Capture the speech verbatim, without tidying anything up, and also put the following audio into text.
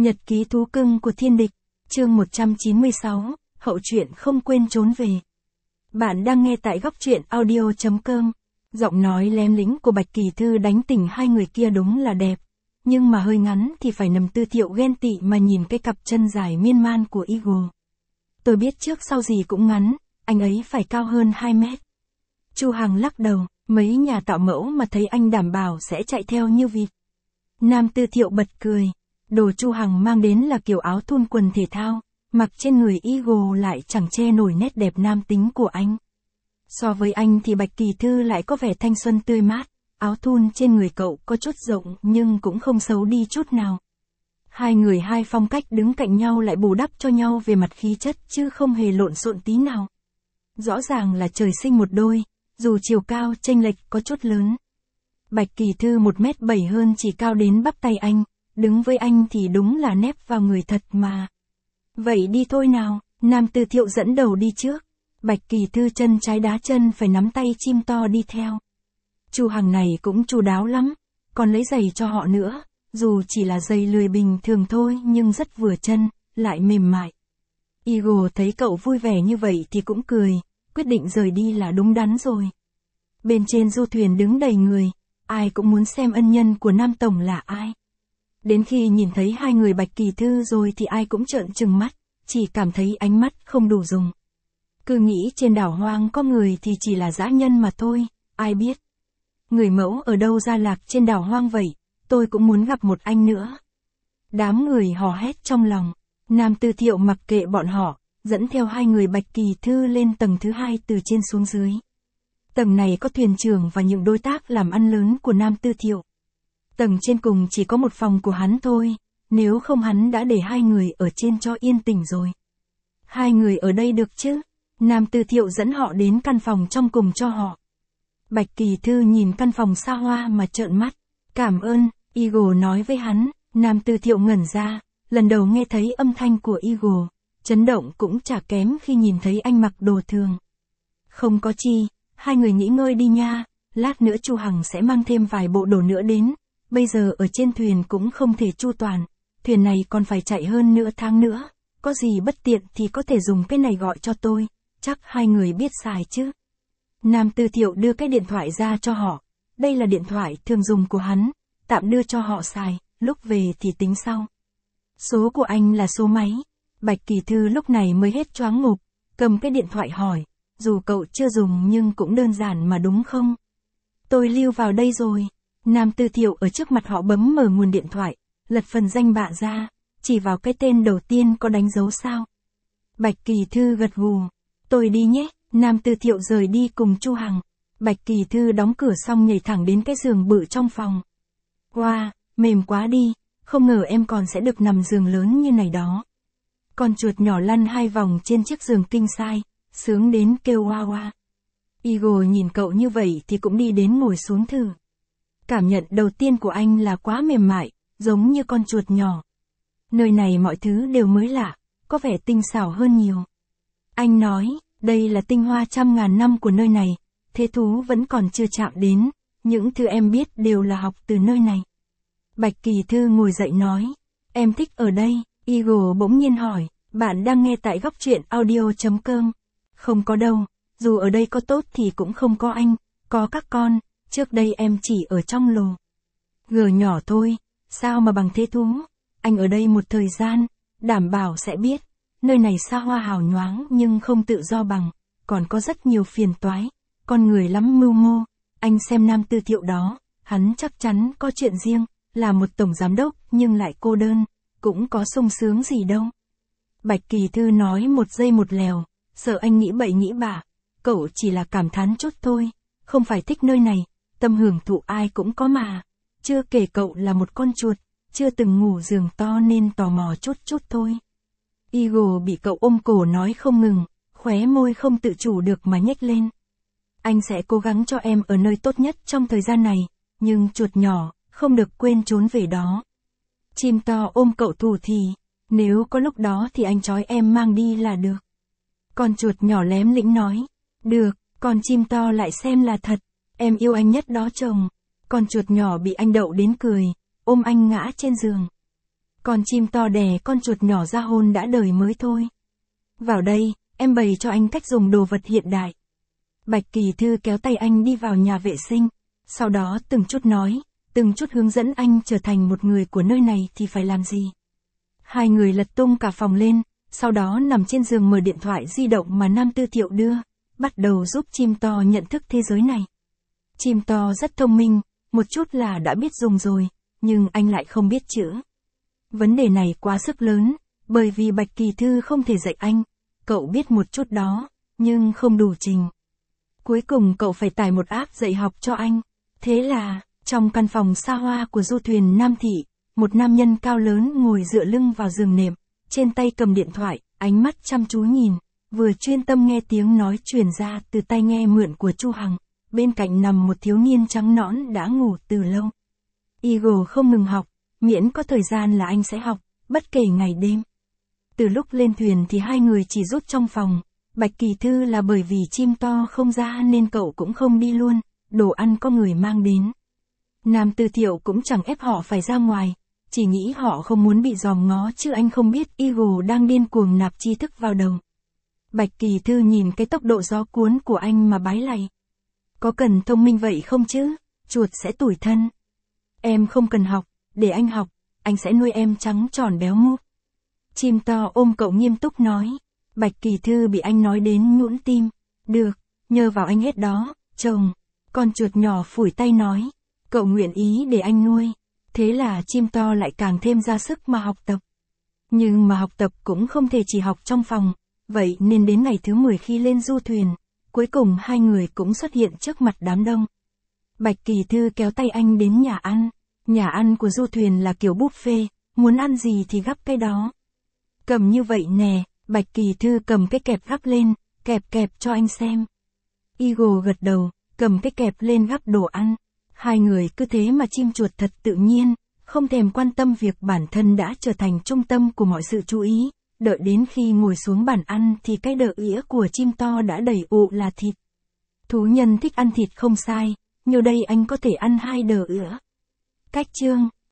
Nhật ký thú cưng của thiên địch, chương một trăm chín mươi sáu, hậu truyện không quên trốn về. Bạn đang nghe tại góc truyện audio chấm com. Giọng nói lém lĩnh của Bạch Kỳ Thư đánh tỉnh hai người kia đúng là đẹp. Nhưng mà hơi ngắn thì phải nằm Tư Thiệu ghen tị mà nhìn cái cặp chân dài miên man của Eagle. Tôi biết trước sau gì cũng ngắn, anh ấy phải cao hơn hai mét. Chu Hằng lắc đầu, mấy nhà tạo mẫu mà thấy anh đảm bảo sẽ chạy theo như vịt. Nam Tư Thiệu bật cười. Đồ Chu Hằng mang đến là kiểu áo thun quần thể thao, mặc trên người Eagle lại chẳng che nổi nét đẹp nam tính của anh. So với anh thì Bạch Kỳ Thư lại có vẻ thanh xuân tươi mát, áo thun trên người cậu có chút rộng nhưng cũng không xấu đi chút nào. Hai người hai phong cách đứng cạnh nhau lại bù đắp cho nhau về mặt khí chất chứ không hề lộn xộn tí nào. Rõ ràng là trời sinh một đôi, dù chiều cao chênh lệch có chút lớn. Bạch Kỳ Thư một mét bảy hơn chỉ cao đến bắp tay anh. Đứng với anh thì đúng là nép vào người thật mà. Vậy đi thôi nào, Nam Tư Thiệu dẫn đầu đi trước. Bạch Kỳ Thư chân trái đá chân phải nắm tay chim to đi theo. Chu Hằng này cũng chu đáo lắm, còn lấy giày cho họ nữa, dù chỉ là giày lười bình thường thôi nhưng rất vừa chân, lại mềm mại. Eagle thấy cậu vui vẻ như vậy thì cũng cười, quyết định rời đi là đúng đắn rồi. Bên trên du thuyền đứng đầy người, ai cũng muốn xem ân nhân của Nam Tổng là ai. Đến khi nhìn thấy hai người Bạch Kỳ Thư rồi thì ai cũng trợn trừng mắt, chỉ cảm thấy ánh mắt không đủ dùng. Cứ nghĩ trên đảo hoang có người thì chỉ là dã nhân mà thôi, ai biết. Người mẫu ở đâu ra lạc trên đảo hoang vậy, tôi cũng muốn gặp một anh nữa. Đám người hò hét trong lòng, Nam Tư Thiệu mặc kệ bọn họ, dẫn theo hai người Bạch Kỳ Thư lên tầng thứ hai từ trên xuống dưới. Tầng này có thuyền trưởng và những đối tác làm ăn lớn của Nam Tư Thiệu. Tầng trên cùng chỉ có một phòng của hắn thôi, nếu không hắn đã để hai người ở trên cho yên tĩnh rồi. Hai người ở đây được chứ? Nam Tư Thiệu dẫn họ đến căn phòng trong cùng cho họ. Bạch Kỳ Thư nhìn căn phòng xa hoa mà trợn mắt. Cảm ơn, Eagle nói với hắn. Nam Tư Thiệu ngẩn ra, lần đầu nghe thấy âm thanh của Eagle, chấn động cũng chả kém khi nhìn thấy anh mặc đồ thường. Không có chi, hai người nghỉ ngơi đi nha, lát nữa Chu Hằng sẽ mang thêm vài bộ đồ nữa đến. Bây giờ ở trên thuyền cũng không thể chu toàn, thuyền này còn phải chạy hơn nửa tháng nữa, có gì bất tiện thì có thể dùng cái này gọi cho tôi, chắc hai người biết xài chứ. Nam Tư Thiệu đưa cái điện thoại ra cho họ, đây là điện thoại thường dùng của hắn, tạm đưa cho họ xài, lúc về thì tính sau. Số của anh là số máy, Bạch Kỳ Thư lúc này mới hết choáng ngộp, cầm cái điện thoại hỏi, dù cậu chưa dùng nhưng cũng đơn giản mà đúng không? Tôi lưu vào đây rồi. Nam Tư Thiệu ở trước mặt họ bấm mở nguồn điện thoại, lật phần danh bạ ra, chỉ vào cái tên đầu tiên có đánh dấu sao. Bạch Kỳ Thư gật gù, tôi đi nhé. Nam Tư Thiệu rời đi cùng Chu Hằng. Bạch Kỳ Thư đóng cửa xong nhảy thẳng đến cái giường bự trong phòng. Wow, mềm quá đi, không ngờ em còn sẽ được nằm giường lớn như này đó. Con chuột nhỏ lăn hai vòng trên chiếc giường king size, sướng đến kêu oa oa. Eagle nhìn cậu như vậy thì cũng đi đến ngồi xuống thử. Cảm nhận đầu tiên của anh là quá mềm mại, giống như con chuột nhỏ. Nơi này mọi thứ đều mới lạ, có vẻ tinh xảo hơn nhiều. Anh nói, đây là tinh hoa trăm ngàn năm của nơi này, thế thú vẫn còn chưa chạm đến, những thứ em biết đều là học từ nơi này. Bạch Kỳ Thư ngồi dậy nói, em thích ở đây. Eagle bỗng nhiên hỏi, bạn đang nghe tại góc truyện audio chấm com. Không có đâu, dù ở đây có tốt thì cũng không có anh, có các con. Trước đây em chỉ ở trong lồ. Gờ nhỏ thôi, sao mà bằng thế thú. Anh ở đây một thời gian, đảm bảo sẽ biết. Nơi này xa hoa hào nhoáng nhưng không tự do bằng, còn có rất nhiều phiền toái. Con người lắm mưu mô. Anh xem Nam Tư Thiệu đó, hắn chắc chắn có chuyện riêng, là một tổng giám đốc nhưng lại cô đơn, cũng có sung sướng gì đâu. Bạch Kỳ Thư nói một giây một lèo, sợ anh nghĩ bậy nghĩ bạ. Cậu chỉ là cảm thán chút thôi, không phải thích nơi này. Tâm hưởng thụ ai cũng có mà, chưa kể cậu là một con chuột, chưa từng ngủ giường to nên tò mò chút chút thôi. Eagle bị cậu ôm cổ nói không ngừng, khóe môi không tự chủ được mà nhếch lên. Anh sẽ cố gắng cho em ở nơi tốt nhất trong thời gian này, nhưng chuột nhỏ, không được quên trốn về đó. Chim to ôm cậu thủ thì, nếu có lúc đó thì anh trói em mang đi là được. Con chuột nhỏ lém lĩnh nói, được, còn chim to lại xem là thật. Em yêu anh nhất đó chồng. Con chuột nhỏ bị anh đậu đến cười, ôm anh ngã trên giường. Con chim to đè con chuột nhỏ ra hôn đã đời mới thôi. Vào đây, em bày cho anh cách dùng đồ vật hiện đại. Bạch Kỳ Thư kéo tay anh đi vào nhà vệ sinh, sau đó từng chút nói, từng chút hướng dẫn anh trở thành một người của nơi này thì phải làm gì. Hai người lật tung cả phòng lên, sau đó nằm trên giường mở điện thoại di động mà Nam Tư Thiệu đưa, bắt đầu giúp chim to nhận thức thế giới này. Chim to rất thông minh, một chút là đã biết dùng rồi, nhưng anh lại không biết chữ. Vấn đề này quá sức lớn, bởi vì Bạch Kỳ Thư không thể dạy anh, cậu biết một chút đó, nhưng không đủ trình. Cuối cùng cậu phải tải một app dạy học cho anh. Thế là, trong căn phòng xa hoa của du thuyền Nam Thị, một nam nhân cao lớn ngồi dựa lưng vào giường nệm, trên tay cầm điện thoại, ánh mắt chăm chú nhìn, vừa chuyên tâm nghe tiếng nói truyền ra từ tai nghe mượn của Chu Hằng. Bên cạnh nằm một thiếu niên trắng nõn đã ngủ từ lâu. Eagle không ngừng học, miễn có thời gian là anh sẽ học, bất kể ngày đêm. Từ lúc lên thuyền thì hai người chỉ rút trong phòng. Bạch Kỳ Thư là bởi vì chim to không ra nên cậu cũng không đi luôn, đồ ăn có người mang đến. Nam Tư Thiệu cũng chẳng ép họ phải ra ngoài, chỉ nghĩ họ không muốn bị dòm ngó chứ anh không biết Eagle đang điên cuồng nạp tri thức vào đầu. Bạch Kỳ Thư nhìn cái tốc độ gió cuốn của anh mà bái lạy. Có cần thông minh vậy không chứ, chuột sẽ tủi thân. Em không cần học, để anh học, anh sẽ nuôi em trắng tròn béo múp. Chim to ôm cậu nghiêm túc nói. Bạch Kỳ Thư bị anh nói đến nhũn tim. Được, nhờ vào anh hết đó, chồng. Con chuột nhỏ phủi tay nói. Cậu nguyện ý để anh nuôi. Thế là chim to lại càng thêm ra sức mà học tập. Nhưng mà học tập cũng không thể chỉ học trong phòng. Vậy nên đến ngày thứ mười khi lên du thuyền, cuối cùng hai người cũng xuất hiện trước mặt đám đông. Bạch Kỳ Thư kéo tay anh đến nhà ăn. Nhà ăn của du thuyền là kiểu buffet, muốn ăn gì thì gắp cái đó. Cầm như vậy nè, Bạch Kỳ Thư cầm cái kẹp gắp lên, kẹp kẹp cho anh xem. Eagle gật đầu, cầm cái kẹp lên gắp đồ ăn. Hai người cứ thế mà chim chuột thật tự nhiên, không thèm quan tâm việc bản thân đã trở thành trung tâm của mọi sự chú ý. Đợi đến khi ngồi xuống bàn ăn thì cái đờ ỉa của chim to đã đầy ụ là thịt. Thú nhân thích ăn thịt không sai, như đây anh có thể ăn hai đờ ỉa. Cách chương